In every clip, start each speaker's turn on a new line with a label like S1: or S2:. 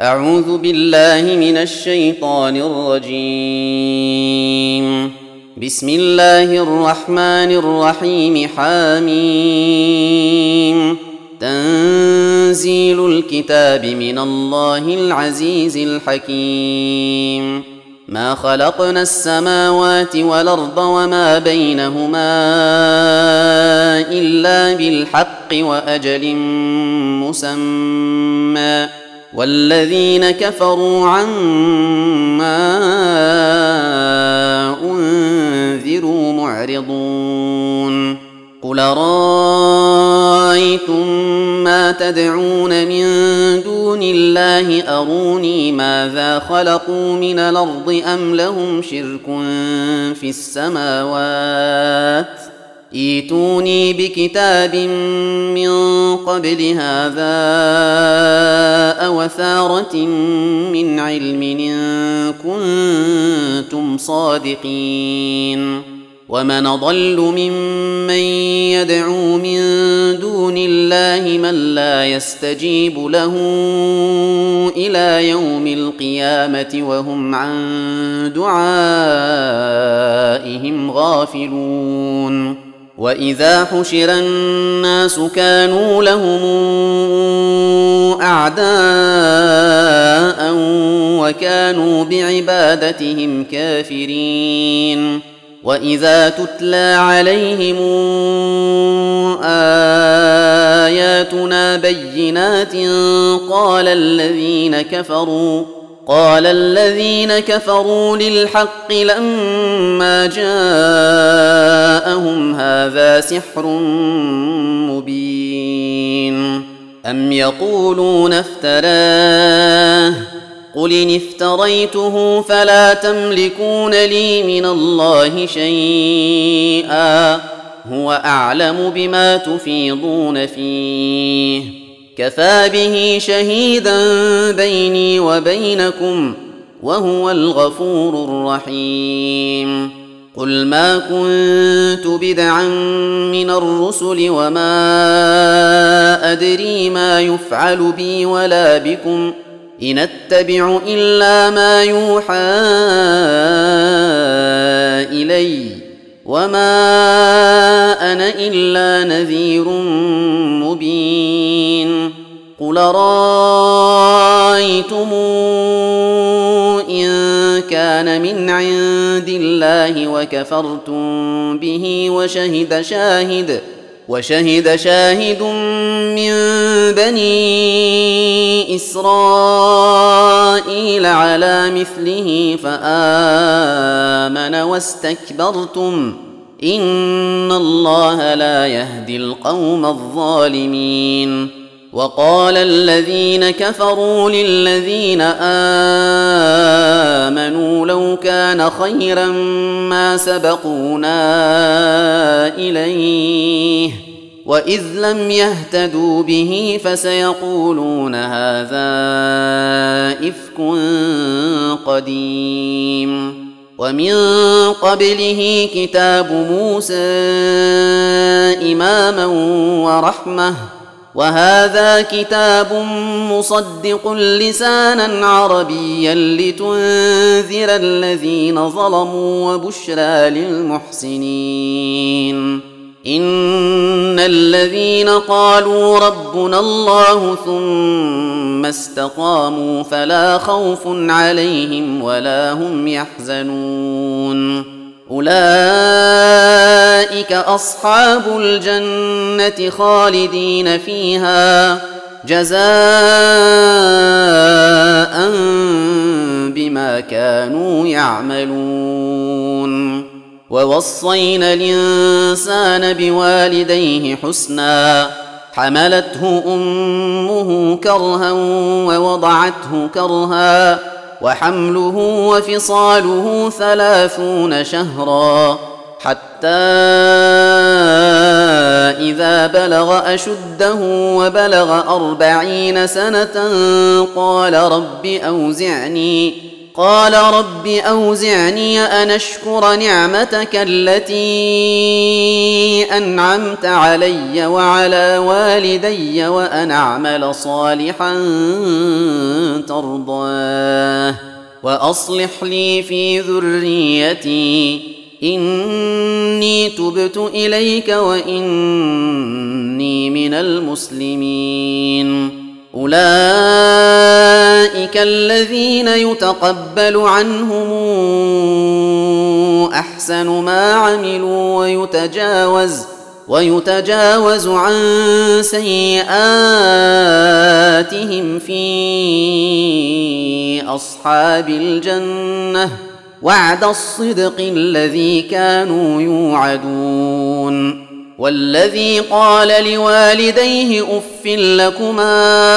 S1: أعوذ بالله من الشيطان الرجيم. بسم الله الرحمن الرحيم. حميم. تنزيل الكتاب من الله العزيز الحكيم. ما خلقنا السماوات والأرض وما بينهما إلا بالحق وأجل مسمى، والذين كفروا عما أنذروا معرضون. قل رأيتم ما تدعون من دون الله أروني ماذا خلقوا من الأرض أم لهم شرك في السماوات، ائتوني بكتاب من قبل هذا أو أثارة من علم إن كنتم صادقين. ومن أضل ممن يدعو من دون الله من لا يستجيب له إلى يوم القيامة وهم عن دعائهم غافلون. وإذا حشر الناس كانوا لهم أعداء وكانوا بعبادتهم كافرين. وإذا تتلى عليهم آياتنا بينات قال الذين كفروا للحق لما جاءهم هذا سحر مبين. أم يقولون افتراه، قل إن افتريته فلا تملكون لي من الله شيئا، هو أعلم بما تفيضون فيه، كفى به شهيدا بيني وبينكم وهو الغفور الرحيم. قل ما كنت بدعا من الرسل وما أدري ما يفعل بي ولا بكم، إن أتبع إلا ما يوحى إلي وما أنا إلا نذير مبين. قل رأيتم إن كان من عند الله وكفرتم به وشهد شاهد من بني إسرائيل على مثله فآمن واستكبرتم إن الله لا يهدي القوم الظالمين. وقال الذين كفروا للذين آمنوا لو كان خيرا ما سبقونا إليه، وإذ لم يهتدوا به فسيقولون هذا إفك قديم. ومن قبله كتاب موسى إماما ورحمة، وهذا كتاب مصدق لسانا عربيا لتنذر الذين ظلموا وبشرى للمحسنين. إن الذين قالوا ربنا الله ثم استقاموا فلا خوف عليهم ولا هم يحزنون. أولئك أصحاب الجنة خالدين فيها جزاء بما كانوا يعملون. ووصينا الإنسان بوالديه حسنا، حملته أمه كرها ووضعته كرها، وحمله وفصاله 30 شهرا، حتى إذا بلغ أشده وبلغ 40 سنة قال رب أوزعني أن أشكر نعمتك التي أنعمت علي وعلى والدي وأن أعمل صالحا ترضاه وأصلح لي في ذريتي إني تبت إليك وإني من المسلمين. أولئك الذين يتقبل عنهم أحسن ما عملوا ويتجاوز عن سيئاتهم في أصحاب الجنة وعد الصدق الذي كانوا يوعدون. والذي قال لوالديه أف لكما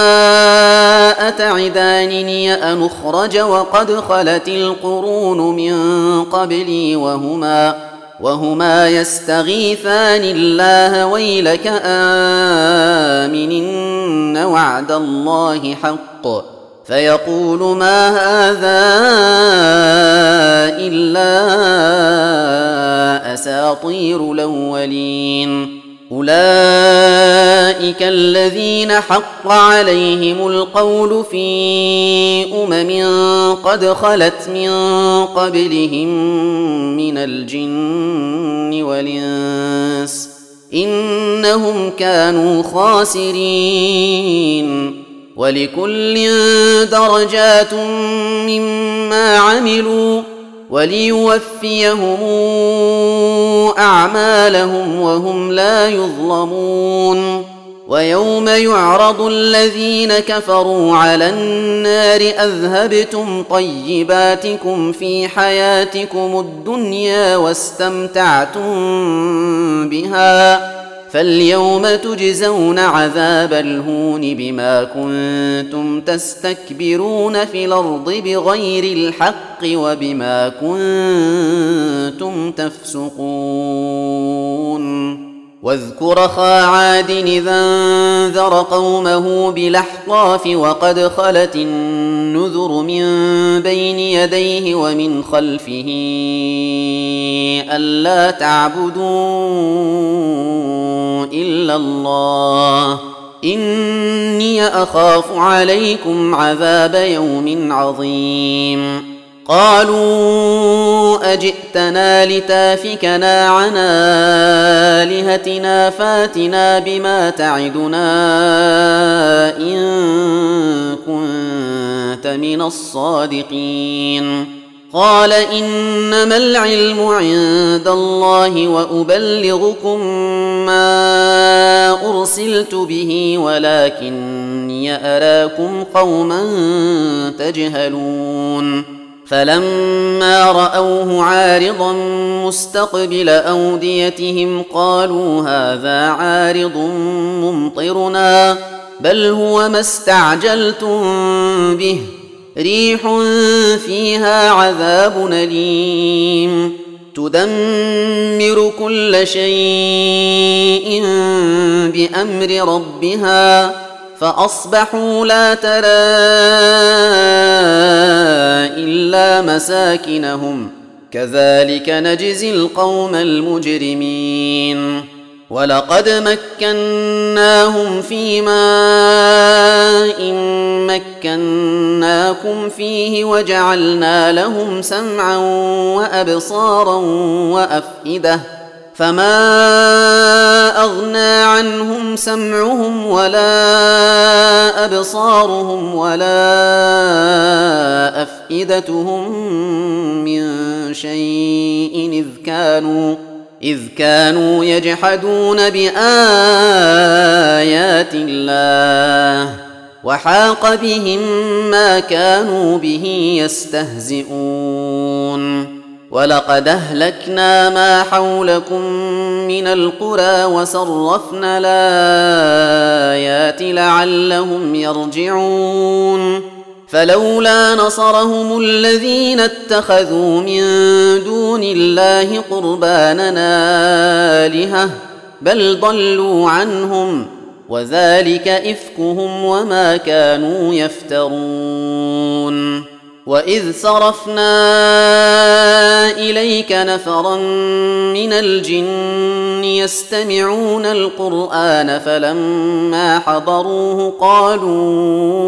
S1: أتعدانني أن أخرج وقد خلت القرون من قبلي وهما يستغيثان الله ويلك آمن إن وعد الله حق فيقول ما هذا إلا أساطير الأولين. أولئك الذين حق عليهم القول في قد خلت من قبلهم من الجن والإنس إنهم كانوا خاسرين. ولكل درجات مما عملوا وليوفيهم أعمالهم وهم لا يظلمون. ويوم يعرض الذين كفروا على النار أذهبتم طيباتكم في حياتكم الدنيا واستمتعتم بها فاليوم تجزون عذاب الهون بما كنتم تستكبرون في الأرض بغير الحق وبما كنتم تفسقون. واذكر أخا عاد إذا انذر قومه بالأحقاف وقد خلت النذر من بين يديه ومن خلفه ألا تعبدوا إلا الله إني أخاف عليكم عذاب يوم عظيم. قالوا أجئتنا لتافكنا عن آلهتنا فاتنا بما تعدنا إن كنت من الصادقين. قال إنما العلم عند الله وأبلغكم ما أرسلت به ولكني أراكم قوما تجهلون. فلما رأوه عارضا مستقبل أوديتهم قالوا هذا عارض ممطرنا بل هو ما استعجلتم به ريح فيها عذاب أليم تدمر كل شيء بأمر ربها فأصبحوا لا ترى إلا مساكنهم كذلك نجزي القوم المجرمين. ولقد مكناهم في ماء مكناكم فيه وجعلنا لهم سمعا وأبصارا وأفئدة فما أغنى عنهم سمعهم ولا أبصارهم ولا أفئدتهم من شيء إذ كانوا يجحدون بآيات الله وحاق بهم ما كانوا به يستهزئون. ولقد أهلكنا ما حولكم من القرى وصرفنا الآيات لعلهم يرجعون. فلولا نصرهم الذين اتخذوا من دون الله قربانا آلهة بل ضلوا عنهم وذلك إفكهم وما كانوا يفترون. وإذ صرفنا إليك نفرا من الجن يستمعون القرآن فلما حضروه قالوا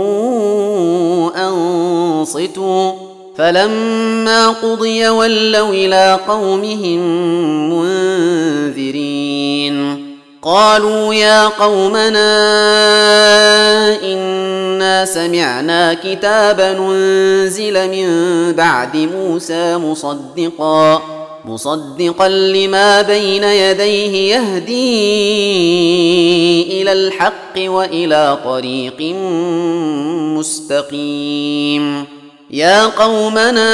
S1: أنصتوا فلما قضي ولوا إلى قومهم منذرين قالوا يا قومنا إنا سمعنا كتابا أنزل من بعد موسى مصدقا لما بين يديه يهدي إلى الحق وإلى طريق مستقيم يا قومنا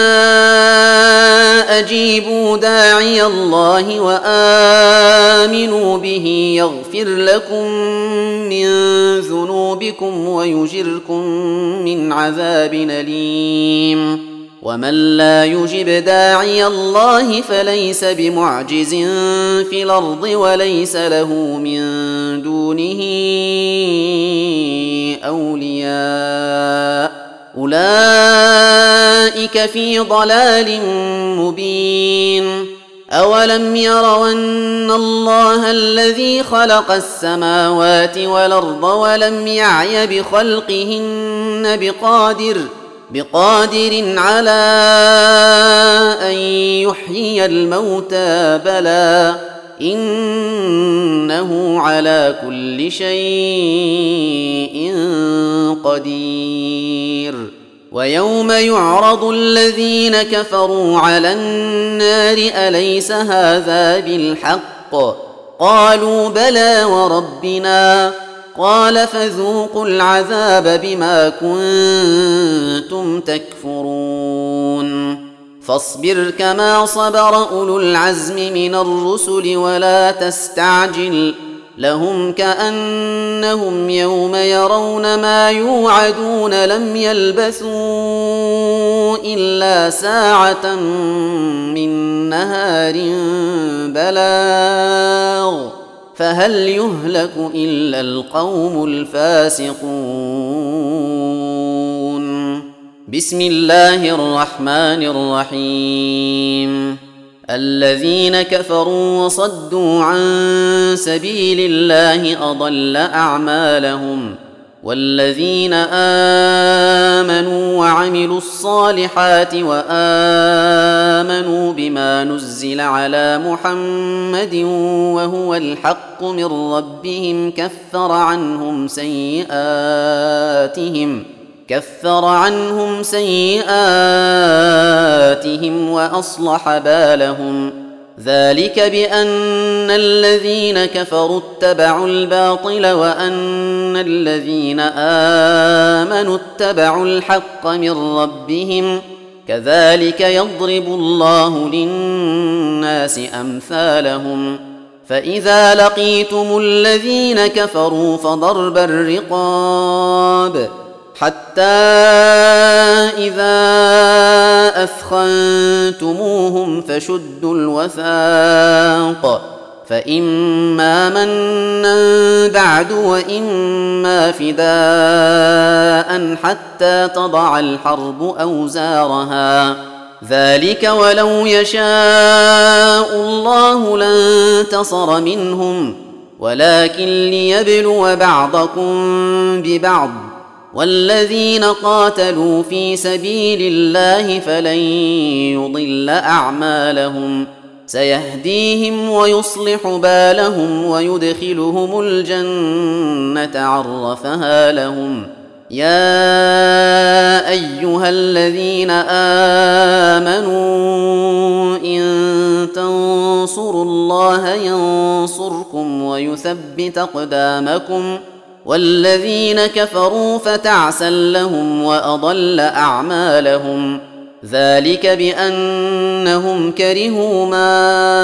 S1: أجيبوا داعي الله وآمنوا به يغفر لكم من ذنوبكم ويجركم من عذاب أليم ومن لا يجب داعي الله فليس بمعجز في الأرض وليس له من دونه أولياء أولئك في ضلال مبين أولم يروا أن الله الذي خلق السماوات والأرض ولم يعي بخلقهن بقادر على أن يحيي الموتى بلى إنه على كل شيء قدير ويوم يعرض الذين كفروا على النار أليس هذا بالحق قالوا بلى وربنا قال فذوقوا العذاب بما كنتم تكفرون فاصبر كما صبر أولو العزم من الرسل ولا تستعجل لهم كأنهم يوم يرون ما يوعدون لم يلبثوا إلا ساعة من نهار بلاغ فهل يهلك إلا القوم الفاسقون بسم الله الرحمن الرحيم الذين كفروا وصدوا عن سبيل الله أضل أعمالهم والذين آمنوا وعملوا الصالحات وآمنوا بما نزل على محمد وهو الحق من ربهم كفر عنهم سيئاتهم وأصلح بالهم ذلك بأن الذين كفروا اتبعوا الباطل وأن الذين آمنوا اتبعوا الحق من ربهم كذلك يضرب الله للناس أمثالهم فإذا لقيتم الذين كفروا فضرب الرقاب حتى إذا أثخنتموهم فشدوا الوثاق فإما منا بعد وإما فداء حتى تضع الحرب أوزارها ذلك ولو يشاء الله لانتصر منهم ولكن ليبلو بعضكم ببعض والذين قاتلوا في سبيل الله فلن يضل أعمالهم سيهديهم ويصلح بالهم ويدخلهم الجنة عرفها لهم يا أيها الذين آمنوا إن تنصروا الله ينصركم ويثبت أقدامكم والذين كفروا فتعسا لهم وأضل أعمالهم ذلك بأنهم كرهوا ما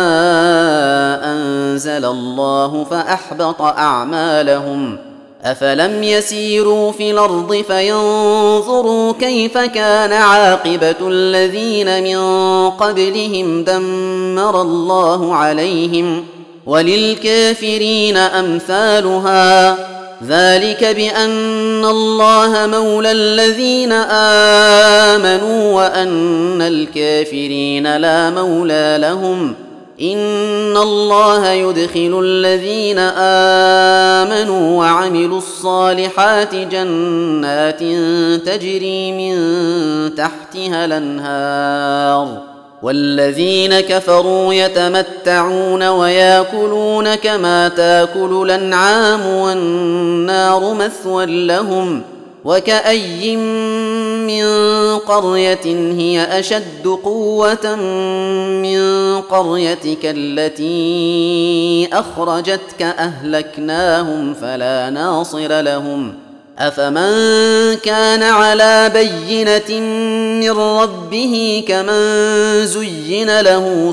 S1: أنزل الله فأحبط أعمالهم أفلم يسيروا في الأرض فينظروا كيف كان عاقبة الذين من قبلهم دمر الله عليهم وللكافرين أمثالها ذلك بأن الله مولى الذين آمنوا وأن الكافرين لا مولى لهم. إن الله يدخل الذين آمنوا وعملوا الصالحات جنات تجري من تحتها الأنهار، والذين كفروا يتمتعون ويأكلون كما تأكل الأنعام والنار مثوى لهم. وكأي من قرية هي أشد قوة من قريتك التي أخرجتك أهلكناهم فلا ناصر لهم. أفمن كان على بينة من ربه كمن زين له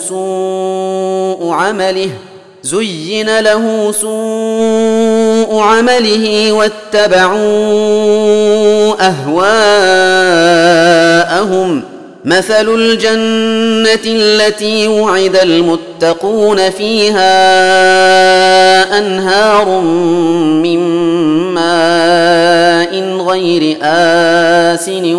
S1: سوء عمله واتبعوا أهواءهم. مثل الجنة التي وعد المتقون فيها أنهار من ماء غير آسن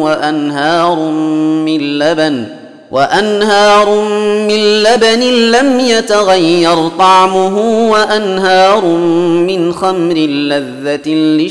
S1: وأنهار من لبن لم يتغير طعمه وأنهار من خمر لذة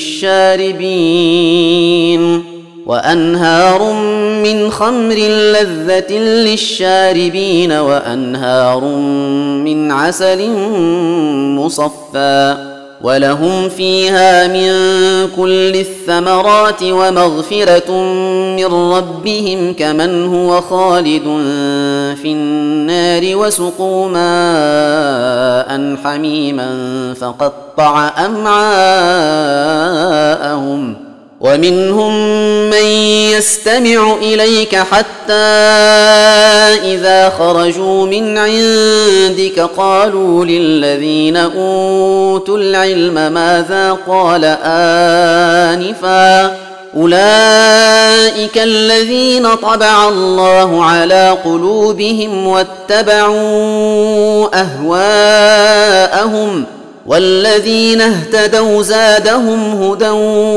S1: للشاربين وأنهار من عسل مصفى، ولهم فيها من كل الثمرات ومغفرة من ربهم كمن هو خالد في النار وسقوا ماء حميما فقطع أمعاءهم. ومنهم من يستمع إليك حتى إذا خرجوا من عندك قالوا للذين أوتوا العلم ماذا قال آنفا أولئك الذين طبع الله على قلوبهم واتبعوا أهواءهم، والذين اهتدوا زادهم هدى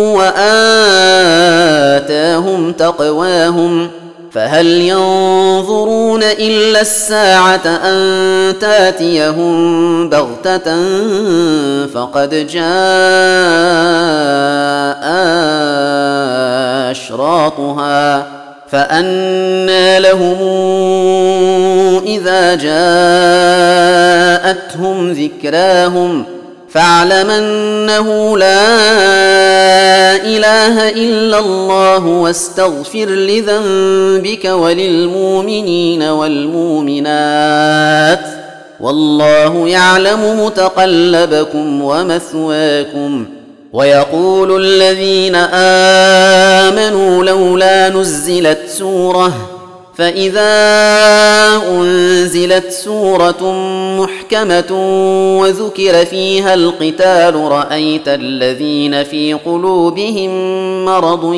S1: وآتاهم تقواهم. فهل ينظرون إلا الساعة أن تاتيهم بغتة فقد جاء أشراطها فأنى لهم إذا جاءتهم ذكراهم. فاعلم أنه لا إله إلا الله واستغفر لذنبك وللمؤمنين والمؤمنات والله يعلم متقلبكم ومثواكم. ويقول الذين آمنوا لولا نزلت سورة، فإذا أنزلت سورة محكمة وذكر فيها القتال رأيت الذين في قلوبهم مرض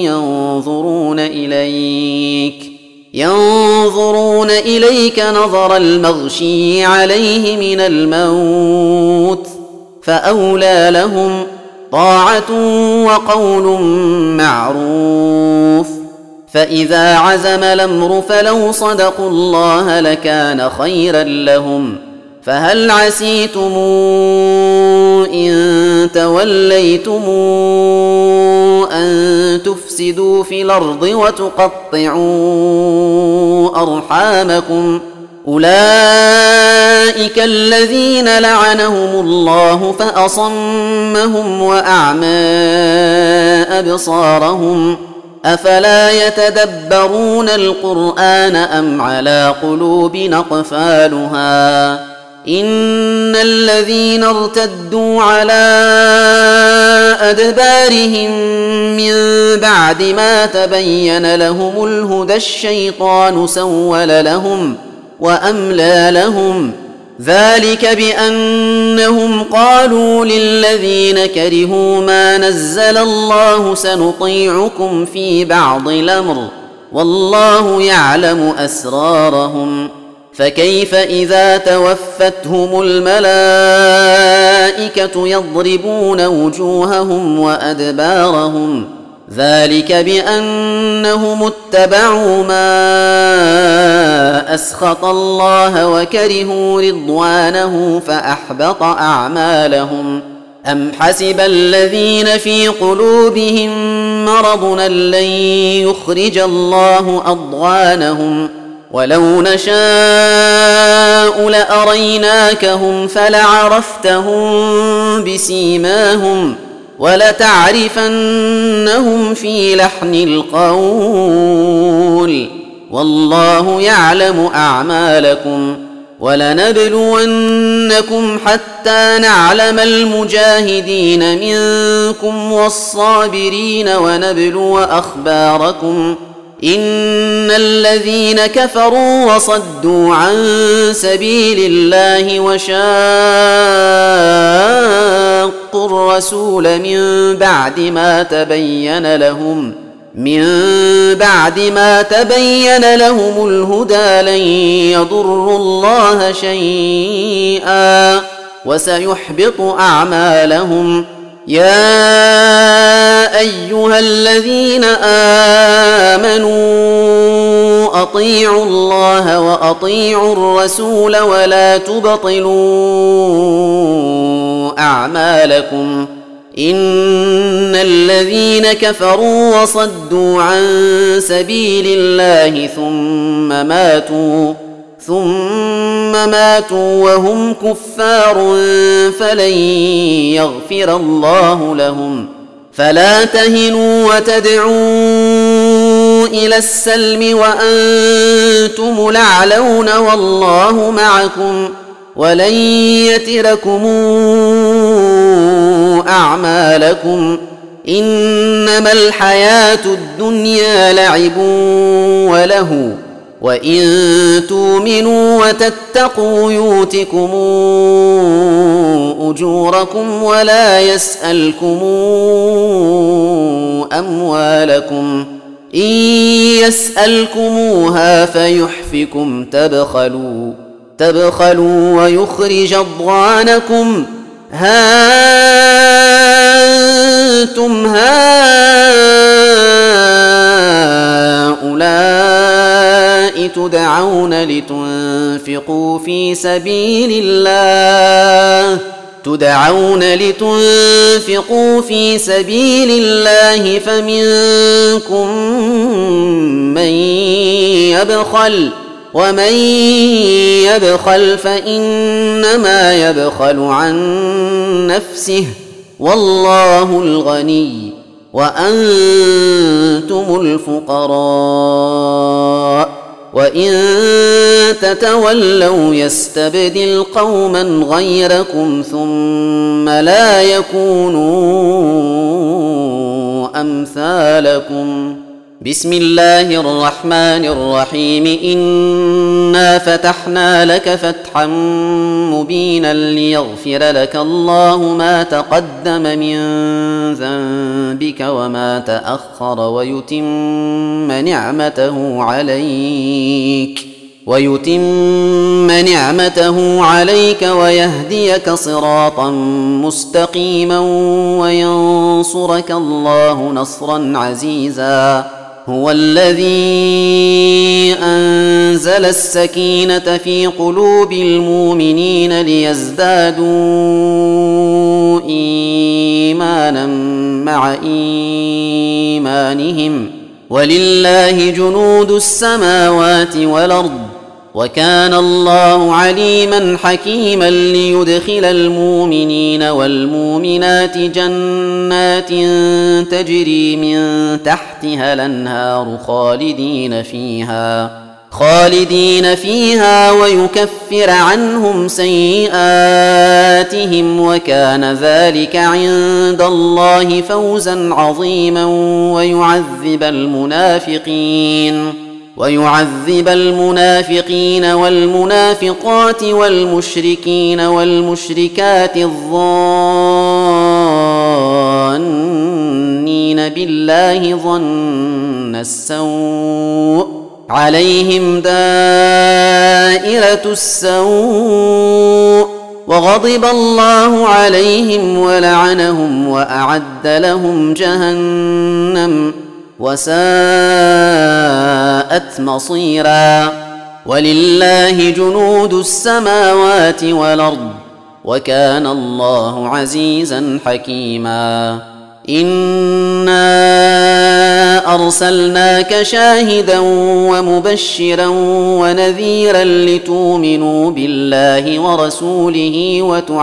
S1: ينظرون إليك نظر المغشي عليه من الموت، فأولى لهم طاعة وقول معروف. فإذا عزم الأمر فلو صدقوا الله لكان خيرا لهم. فهل عسيتم إن توليتم أن تفسدوا في الأرض وتقطعوا أرحامكم؟ أولئك الذين لعنهم الله فأصمهم وأعمى أبصارهم. أفلا يتدبرون القرآن أم على قلوب أقفالها؟ إن الذين ارتدوا على أدبارهم من بعد ما تبين لهم الهدى الشيطان سول لهم وأملى لهم. ذلك بأنهم قالوا للذين كرهوا ما نزل الله سنطيعكم في بعض الأمر والله يعلم أسرارهم. فكيف إذا توفتهم الملائكة يضربون وجوههم وأدبارهم ذلك بأنهم اتبعوا ما أسخط الله وكرهوا رضوانه فأحبط أعمالهم. أم حسب الذين في قلوبهم مرض أن لن يخرج الله أضغانهم ولو نشاء لأريناكهم فلعرفتهم بسيماهم ولتعرفنهم في لحن القول والله يعلم أعمالكم ولنبلونكم حتى نعلم المجاهدين منكم والصابرين ونبلو أخباركم إن الذين كفروا وصدوا عن سبيل الله وشاقوا الرسول من بعد ما تبين لهم الهدى لن يضروا الله شيئا وسيحبط أعمالهم. يا أيها الذين آمنوا أطيعوا الله وأطيعوا الرسول ولا تبطلوا أعمالكم إن الذين كفروا وصدوا عن سبيل الله ثم ماتوا وهم كفار فلن يغفر الله لهم. فلا تهنوا وتدعوا إلى السلم وأنتم الأعلون والله معكم ولن يتركم أعمالكم إنما الحياة الدنيا لعب وله وإن تؤمنوا وتتقوا يؤتكم أجوركم ولا يسألكم أموالكم إن يسألكموها فيحفكم تبخلوا ويخرج أضغانكم ها أنتم هؤلاء تدعون لتنفقوا في سبيل الله فمنكم من يبخل ومن يبخل فإنما يبخل عن نفسه والله الغني وأنتم الفقراء وإن تتولوا يستبدل قوما غيركم ثم لا يكونوا أمثالكم. بسم الله الرحمن الرحيم إنا فتحنا لك فتحا مبينا ليغفر لك الله ما تقدم من ذنبك وما تأخر ويتم نعمته عليك ويهديك صراطا مستقيما وينصرك الله نصرا عزيزا. هو الذي أنزل السكينة في قلوب المؤمنين ليزدادوا إيمانا مع إيمانهم ولله جنود السماوات والأرض وكان الله عليما حكيما ليدخل المؤمنين والمؤمنات جنات تجري من تحتها الأنهار خالدين فيها ويكفر عنهم سيئاتهم وكان ذلك عند الله فوزا عظيما ويعذب المنافقين والمنافقات والمشركين والمشركات الظانين بالله ظن السوء عليهم دائرة دائرة السوء وغضب الله عليهم ولعنهم وأعد لهم جهنم وساءت مصيرا. ولله جنود السماوات والأرض وكان الله عزيزا حكيما. إنا أرسلناك شاهدا ومبشرا ونذيرا لتؤمنوا بالله ورسوله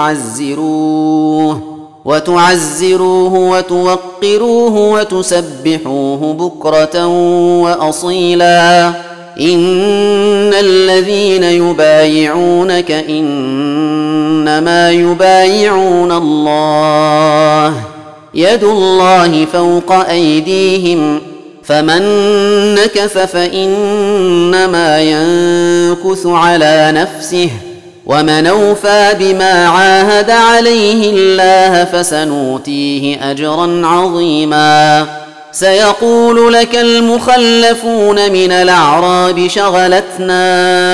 S1: وتعزروه وتوقروه وتسبحوه بكرة وأصيلا. إن الذين يبايعونك إنما يبايعون الله يد الله فوق أيديهم فمن نكث فإنما ينكث على نفسه ومن أوفى بما عاهد عليه الله فسنؤتيه أجرا عظيما. سيقول لك المخلفون من الأعراب شغلتنا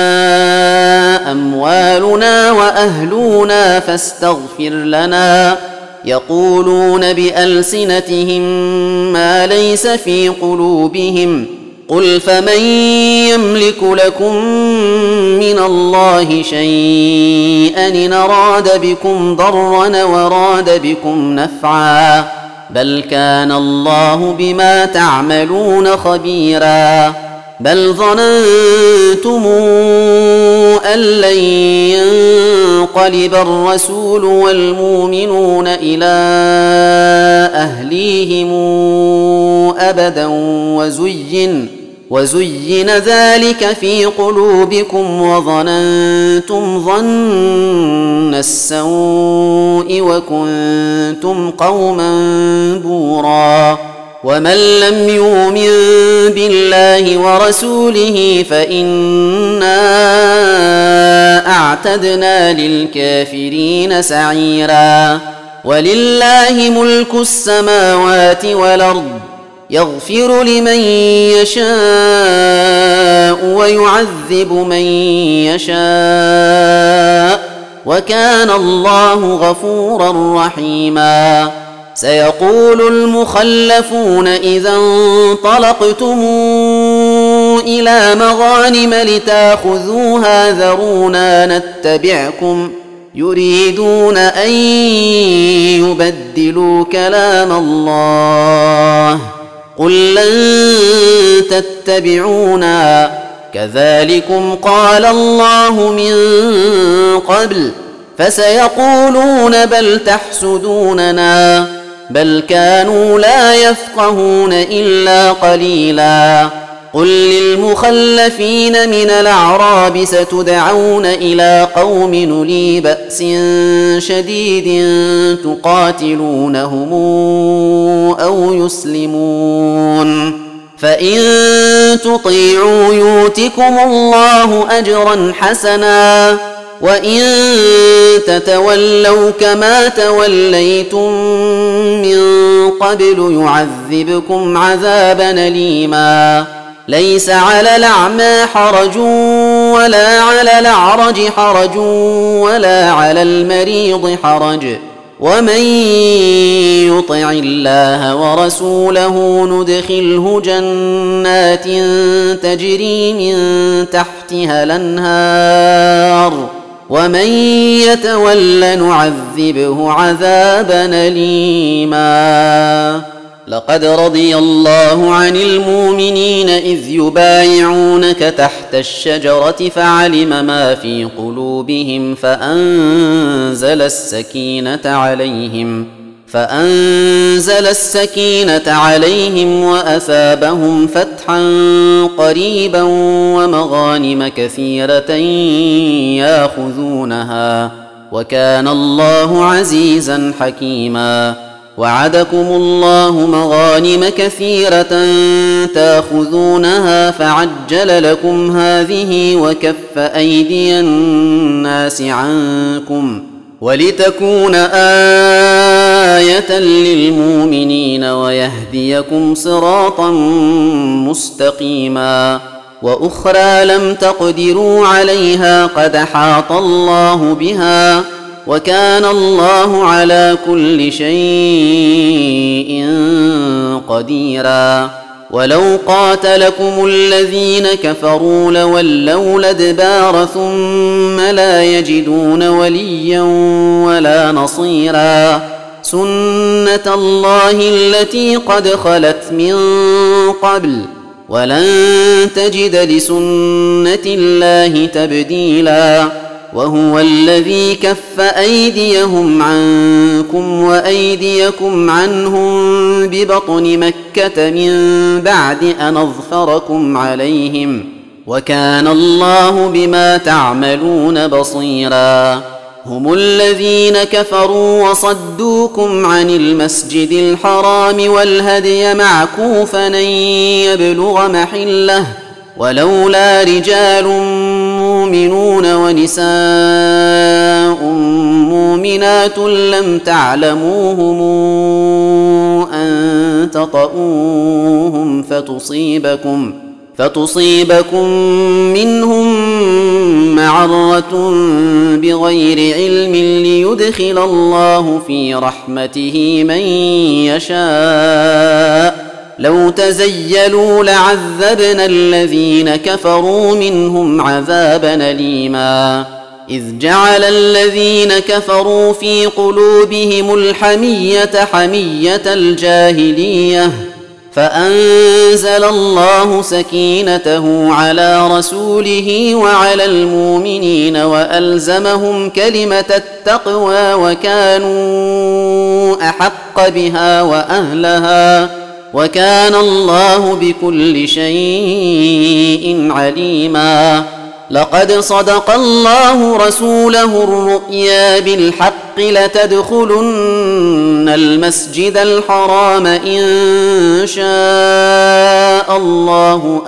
S1: أموالنا وأهلنا فاستغفر لنا. يقولون بألسنتهم ما ليس في قلوبهم قل فمن يملك لكم من الله شيئا إن أراد بكم ضرا وراد بكم نفعا بل كان الله بما تعملون خبيرا. بل ظننتم أن لن ينقلب الرسول والمؤمنون إلى أهليهم أبدا وزين ذلك في قلوبكم وظننتم ظن السوء وكنتم قوما بورا. ومن لم يؤمن بالله ورسوله فإنا أعتدنا للكافرين سعيرا. ولله ملك السماوات والأرض يغفر لمن يشاء ويعذب من يشاء وكان الله غفورا رحيما. سيقول المخلفون إذا انطلقتم إلى مغانم لتاخذوها ذرونا نتبعكم يريدون أن يبدلوا كلام الله قل لن تتبعونا كذلكم قال الله من قبل فسيقولون بل تحسدوننا بل كانوا لا يفقهون إلا قليلا. قل للمخلفين من الأعراب ستدعون إلى قوم أولي بأس شديد تقاتلونهم أو يسلمون فإن تطيعوا يؤتكم الله أجرا حسنا وإن تتولوا كما توليتم من قبل يعذبكم عذابا أليما. ليس على الأعمى حرج ولا على الأعرج حرج ولا على المريض حرج ومن يطع الله ورسوله ندخله جنات تجري من تحتها الأنهار ومن يتول نعذبه عذابا أليما. لقد رضي الله عن المؤمنين إذ يبايعونك تحت الشجرة فعلم ما في قلوبهم فأنزل السكينة عليهم وأثابهم فتحا قريبا ومغانم كثيرة ياخذونها وكان الله عزيزا حكيما. وعدكم الله مغانم كثيرة تاخذونها فعجل لكم هذه وكف أيدي الناس عنكم ولتكون آية للمؤمنين ويهديكم صراطا مستقيما. وأخرى لم تقدروا عليها قد أحاط الله بها وكان الله على كل شيء قديرا ولو قاتلكم الذين كفروا لولوا الأدبار ثم لا يجدون وليا ولا نصيرا سنة الله التي قد خلت من قبل ولن تجد لسنة الله تبديلا وهو الذي كف أيديهم عنكم وأيديكم عنهم ببطن مكة من بعد أن أظفركم عليهم وكان الله بما تعملون بصيرا هم الذين كفروا وصدوكم عن المسجد الحرام والهدي معكوفا أن يبلغ محله ولولا رجال مؤمنون ونساء مؤمنات لم تعلموهم أن تطؤوهم فتصيبكم منهم معرة بغير علم ليدخل الله في رحمته من يشاء لو تزيلوا لعذبنا الذين كفروا منهم عذابا أليما إذ جعل الذين كفروا في قلوبهم الحمية حمية الجاهلية فأنزل الله سكينته على رسوله وعلى المؤمنين وألزمهم كلمة التقوى وكانوا أحق بها وأهلها وكان الله بكل شيء عليما لقد صدق الله رسوله الرؤيا بالحق لتدخلن المسجد الحرام إن شاء الله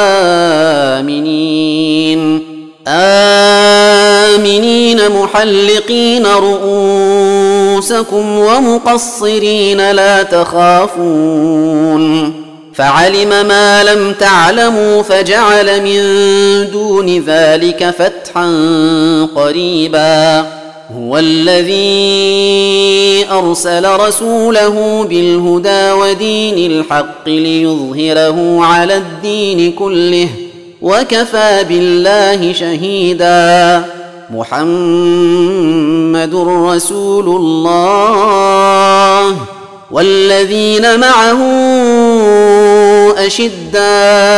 S1: آمنين محلقين رؤوسكم ومقصرين لا تخافون فعلم ما لم تعلموا فجعل من دون ذلك فتحا قريبا هو الذي أرسل رسوله بالهدى ودين الحق ليظهره على الدين كله وكفى بالله شهيدا محمد رسول الله والذين معه أشداء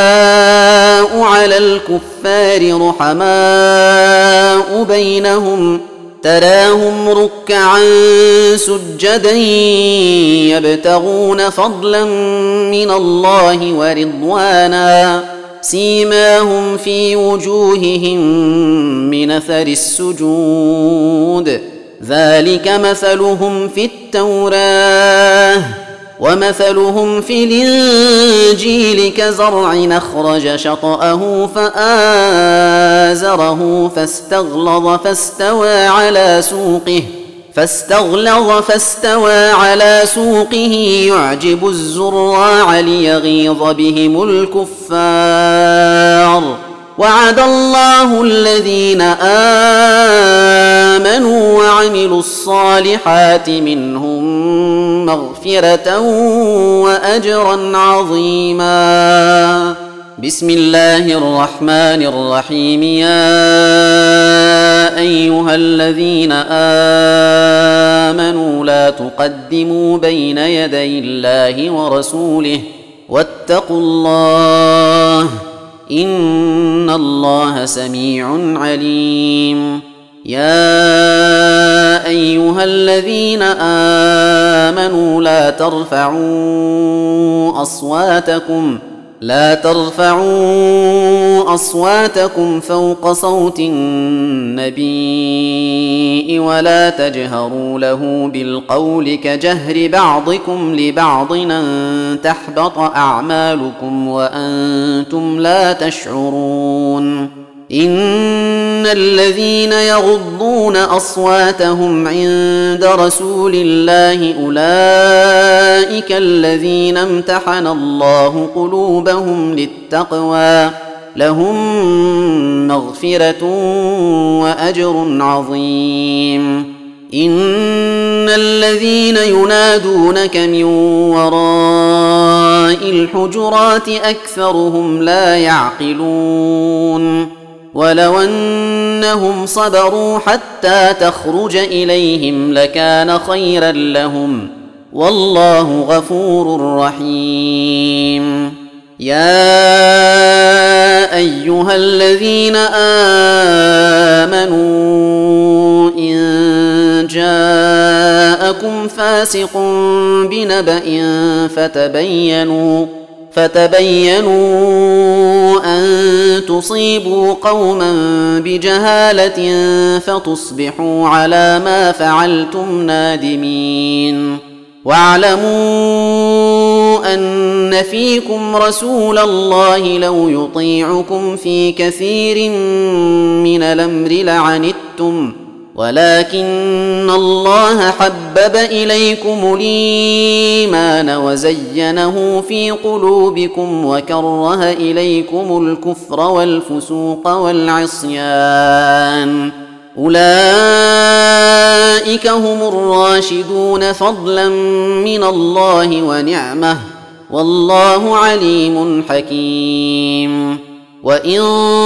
S1: على الكفار رحماء بينهم تراهم ركعا سجدا يبتغون فضلا من الله ورضوانا سيماهم في وجوههم من أثر السجود ذلك مثلهم في التوراة ومثلهم في الإنجيل كزرع أخرج شطأه فآزره فاستغلظ فاستوى على سوقه يعجب الزراع ليغيظ بهم الكفار وعد الله الذين آمنوا وعملوا الصالحات منهم مغفرة وأجرا عظيما بسم الله الرحمن الرحيم يا أيها الذين آمنوا لا تقدموا بين يدي الله ورسوله واتقوا الله إن الله سميع عليم يا أيها الذين آمنوا لا ترفعوا أصواتكم فوق صوت النبي ولا تجهروا له بالقول كجهر بعضكم لبعض أن تحبط أعمالكم وأنتم لا تشعرون إن الذين يغضون أصواتهم عند رسول الله أولئك الذين امتحن الله قلوبهم لهم مغفرة وأجر عظيم. إن الذين ينادونك من وراء الحجرات أكثرهم لا يعقلون. ولو أنهم صبروا حتى تخرج إليهم لكان خيرا لهم، والله غفور رحيم. يا أيها الذين آمنوا إن جاءكم فاسق بنبأ فتبينوا أن تصيبوا قوما بجهالة فتصبحوا على ما فعلتم نادمين. واعلموا أن فيكم رسول الله لو يطيعكم في كثير من الأمر لعنتم، ولكن الله حبب إليكم الإيمان وزينه في قلوبكم وكره إليكم الكفر والفسوق والعصيان، أولئك هم الراشدون فضلا من الله ونعمه، والله عليم حكيم. وإن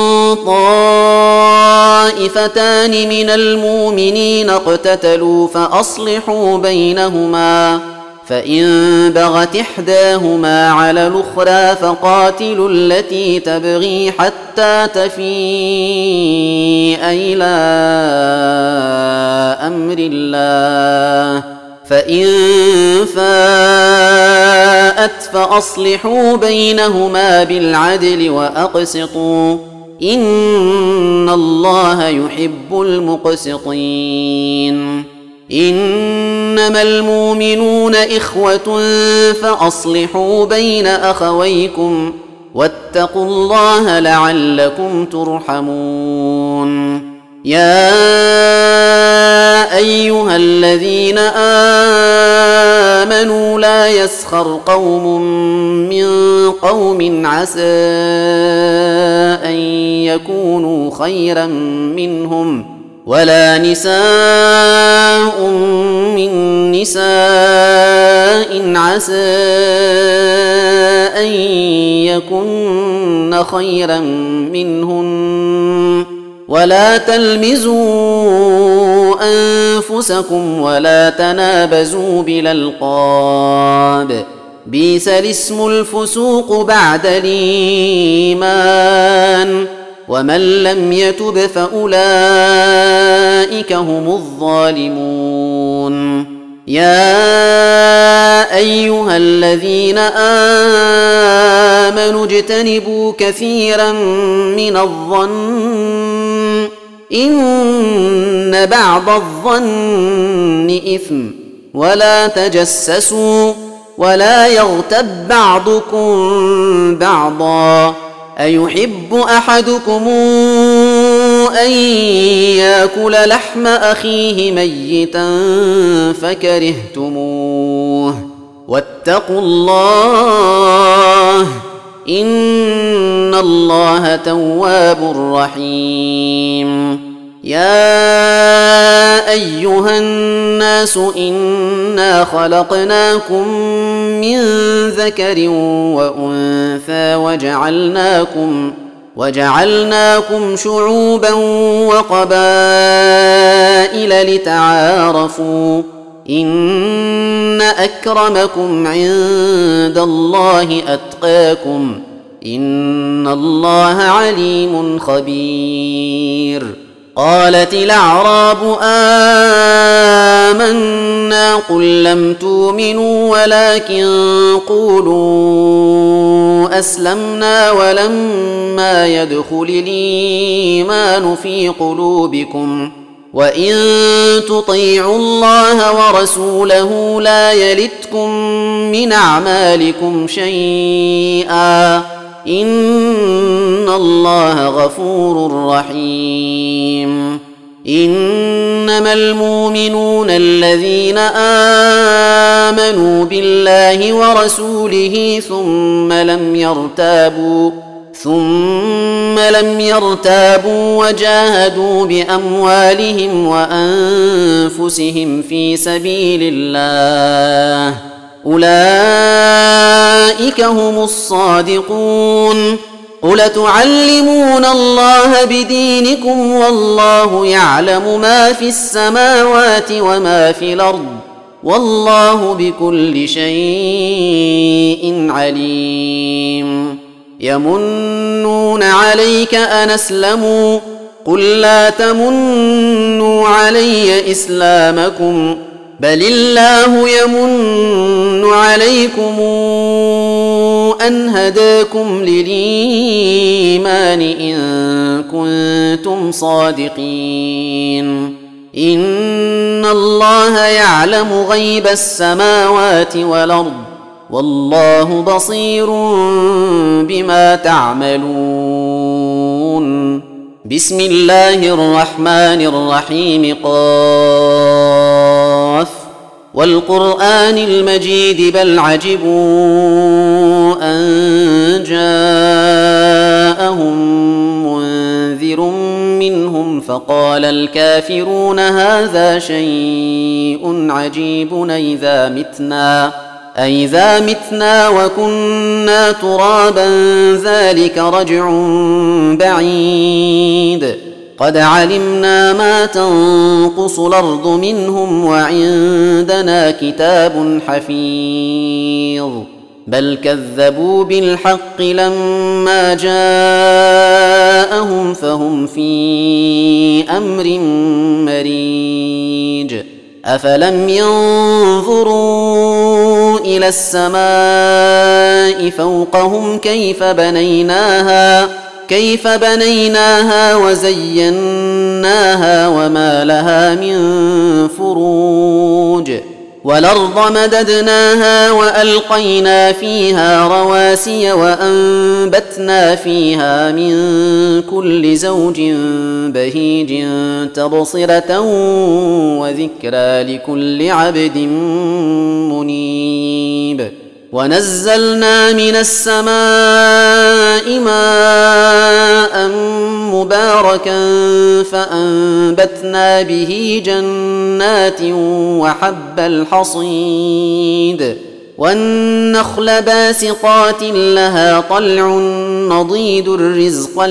S1: طائفتان من المؤمنين اقتتلوا فأصلحوا بينهما، فإن بغت إحداهما على الأخرى فقاتلوا التي تبغي حتى تفيء إلى أمر الله، فإن فاءت فأصلحوا بينهما بالعدل وأقسطوا، إن الله يحب المقسطين. إنما المؤمنون إخوة فأصلحوا بين أخويكم واتقوا الله لعلكم ترحمون. يا أيها الذين آمنوا لا يسخر قوم من قوم عسى أن يكونوا خيرا منهم، ولا نساء من نساء عسى أن يكن خيرا منهن، ولا تلمزوا أنفسكم ولا تنابزوا بالألقاب، بئس الاسم الفسوق بعد الإيمان، ومن لم يتب فأولئك هم الظالمون. يا أيها الذين آمنوا اجتنبوا كثيرا من الظن إن بعض الظن إثم، ولا تجسسوا ولا يغتب بعضكم بعضا، أيحب أحدكم أن يأكل لحم أخيه ميتا فكرهتموه، واتقوا الله إن الله تواب رحيم. يا أيها الناس إنا خلقناكم من ذكر وأنثى وجعلناكم شعوبا وقبائل لتعارفوا، إن أكرمكم عند الله أتقاكم، إن الله عليم خبير. قالت الأعراب آمنا قل لم تؤمنوا ولكن قولوا أسلمنا ولما يدخل الإيمان في قلوبكم، وإن تطيعوا الله ورسوله لا يلتكم من أعمالكم شيئا، إن الله غفور رحيم. إنما المؤمنون الذين آمنوا بالله ورسوله ثم لم يرتابوا ثم لم يرتابوا وجاهدوا بأموالهم وأنفسهم في سبيل الله أولئك هم الصادقون. قل تعلمون الله بدينكم والله يعلم ما في السماوات وما في الأرض والله بكل شيء عليم. يمنون عليك أن أسلموا قل لا تمنوا علي إسلامكم بل الله يمن عليكم أن هداكم للإيمان إن كنتم صادقين. إن الله يعلم غيب السماوات والأرض والله بصير بما تعملون. بسم الله الرحمن الرحيم قاف والقرآن المجيد بل عجبوا أن جاءهم منذر منهم فقال الكافرون هذا شيء عجيب أئذا متنا وكنا ترابا ذلك رجع بعيد. قد علمنا ما تنقص الأرض منهم وعندنا كتاب حفيظ. بل كذبوا بالحق لما جاءهم فهم في أمر مريج. أفلم ينظروا إلى السماء فوقهم كيف بنيناها وزيناها وما لها من فروج. والأرض مددناها وألقينا فيها رواسي وأنبتنا فيها من كل زوج بهيج تبصرة وذكرى لكل عبد منيب. ونزلنا من السماء ماء مباركا فأنبتنا به جنات وحب الحصيد والنخل باسقات لها طلع نضيد رزقا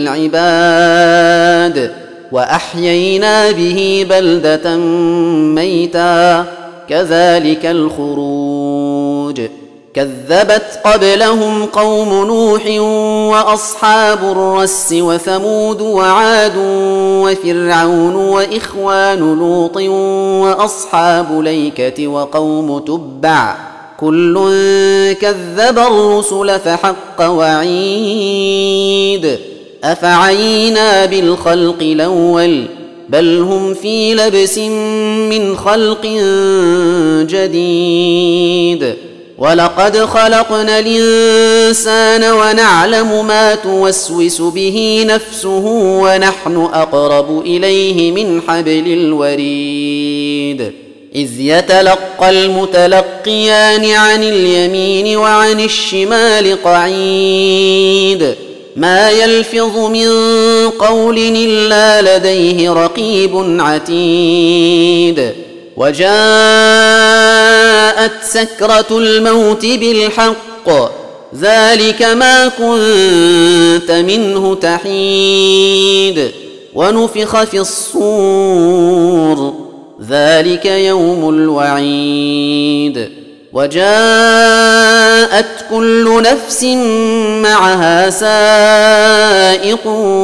S1: للعباد وأحيينا به بلدة ميتا كذلك الخروج. كذبت قبلهم قوم نوح وأصحاب الرس وثمود وعاد وفرعون وإخوان لوط وأصحاب الأيكة وقوم تبع كل كذب الرسل فحق وعيد. أفعينا بالخلق الأول بل هم في لبس من خلق جديد. ولقد خلقنا الإنسان ونعلم ما توسوس به نفسه ونحن أقرب إليه من حبل الوريد. إذ يتلقى المتلقيان عن اليمين وعن الشمال قعيد. ما يلفظ من قول إلا لديه رقيب عتيد. وجاءت سكرة الموت بالحق ذلك ما كنت منه تحيد. ونفخ في الصور ذلك يوم الوعيد. وجاءت كل نفس معها سائق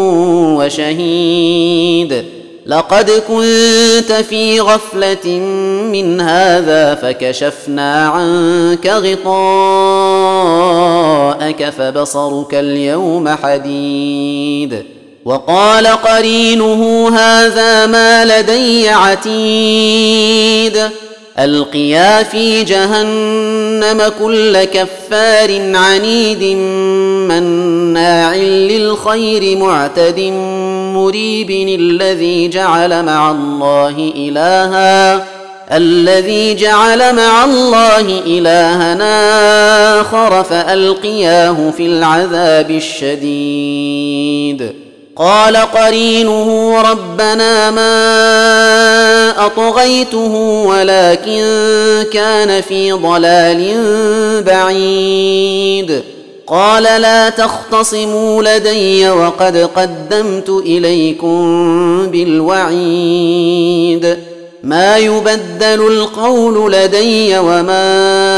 S1: وشهيد. لقد كنت في غفلة من هذا فكشفنا عنك غطاءك فبصرك اليوم حديد. وقال قرينه هذا ما لدي عتيد. ألقيا في جهنم كل كفار عنيد مناع للخير معتد مريب. الذي جعل مع الله الذي جعل مع الله إلهنا آخر فألقياه في العذاب الشديد. قال قرينه ربنا ما أطغيته ولكن كان في ضلال بعيد. قال لا تختصموا لدي وقد قدمت إليكم بالوعيد. ما يبدل القول لدي وما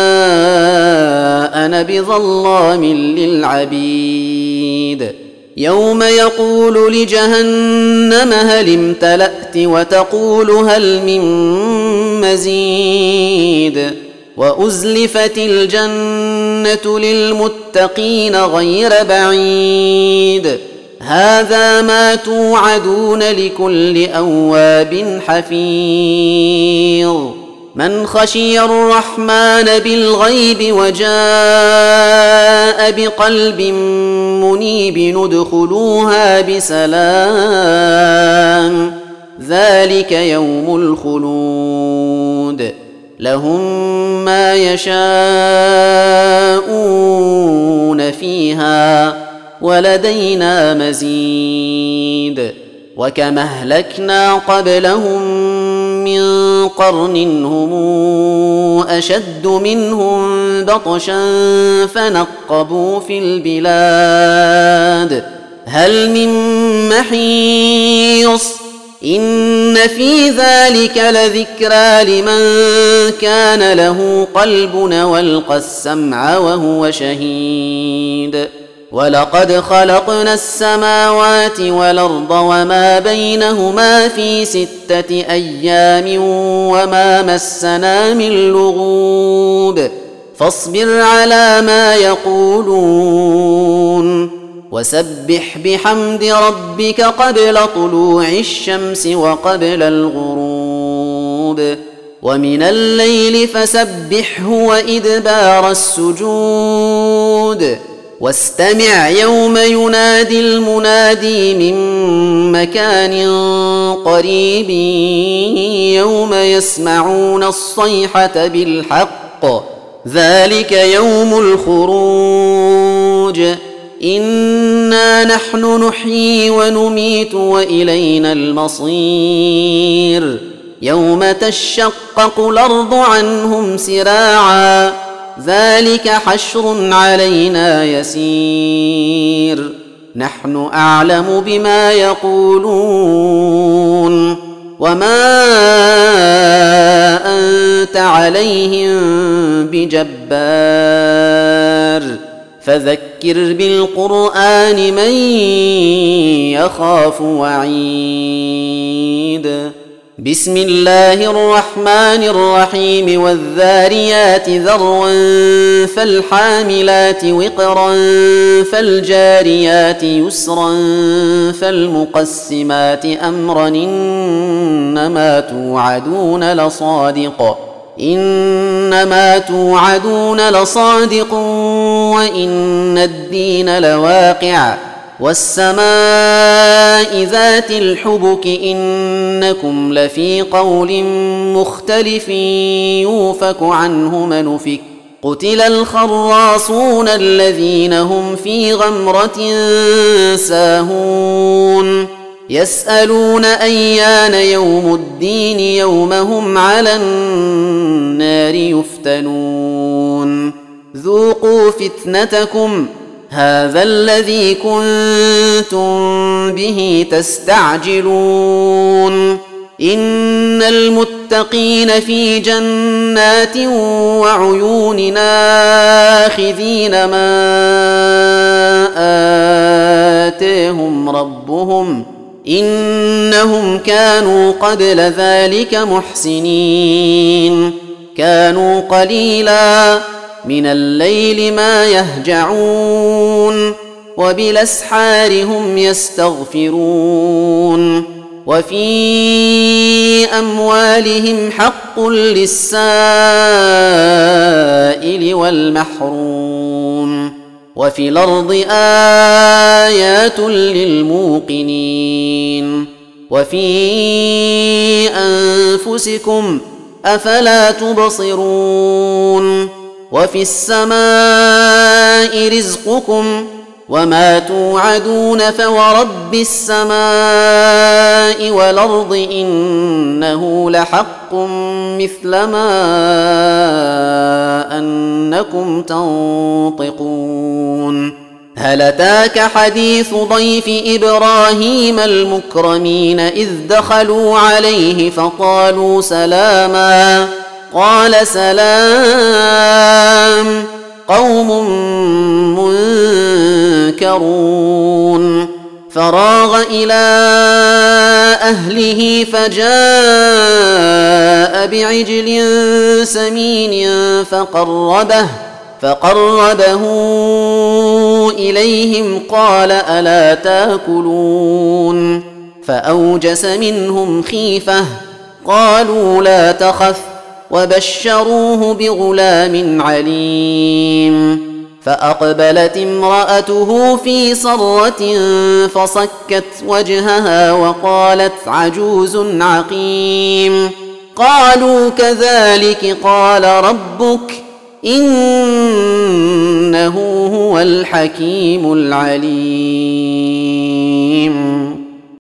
S1: أنا بظلام للعبيد. يوم يقول لجهنم هل امتلأت وتقول هل من مزيد. وأزلفت الجنة للمتقين غير بعيد. هذا ما توعدون لكل أواب حفيظ. من خشي الرحمن بالغيب وجاء بقلب منيب ندخلوها بسلام. ذلك يوم الخلود. لهم ما يشاءون فيها ولدينا مزيد. وكما أهلكنا قبلهم من قرن هم أشد منهم بطشا فنقبوا في البلاد هل من محيص. إن في ذلك لذكرى لمن كان له قلب والقى السمع وهو شهيد. ولقد خلقنا السماوات والأرض وما بينهما في 6 أيام وما مسنا من لغوب. فاصبر على ما يقولون وسبح بحمد ربك قبل طلوع الشمس وقبل الغروب. ومن الليل فسبحه وإدبار السجود. واستمع يوم ينادي المنادي من مكان قريب يوم يسمعون الصيحة بالحق. ذلك يوم الخروج. إنا نحن نحيي ونميت وإلينا المصير. يوم تشقق الأرض عنهم سراعا. ذلك حشر علينا يسير. نحن أعلم بما يقولون وما أنت عليهم بجبار. فذكر بالقرآن من يخاف وعيد. بسم الله الرحمن الرحيم. والذاريات ذروا فالحاملات وقرا فالجاريات يسرا فالمقسمات أمرا إنما توعدون لصادق وإن الدين لواقع. والسماء ذات الحبك إنكم لفي قول مختلف يوفك عنه من أفك. قتل الخراصون الذين هم في غمرة ساهون. يسألون أيان يوم الدين يوم هم على النار يفتنون. ذوقوا فتنتكم هذا الذي كنتم به تستعجلون. إن المتقين في جنات وعيون آخذين ما آتاهم ربهم إنهم كانوا قبل ذلك محسنين. كانوا قليلا من الليل ما يهجعون وبالأسحار هم يستغفرون. وفي أموالهم حق للسائل والمحروم. وفي الأرض آيات للموقنين. وفي أنفسكم أفلا تبصرون وفي السماء رزقكم وما توعدون فورب السماء والأرض إنه لحق مثل ما أنكم تنطقون هل أتاك حديث ضيف إبراهيم المكرمين إذ دخلوا عليه فقالوا سلاما قال سلام قوم منكرون فراغ إلى أهله فجاء بعجل سمين فقربه إليهم قال ألا تاكلون فأوجس منهم خيفة قالوا لا تخف وبشروه بغلام عليم فأقبلت امرأته في صرة فصكت وجهها وقالت عجوز عقيم قالوا كذلك قال ربك إنه هو الحكيم العليم